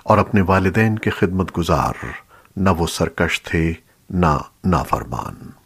और अपने वालिदैन के खिदमत गुजार, न वो सरकश थे न नाफरमान।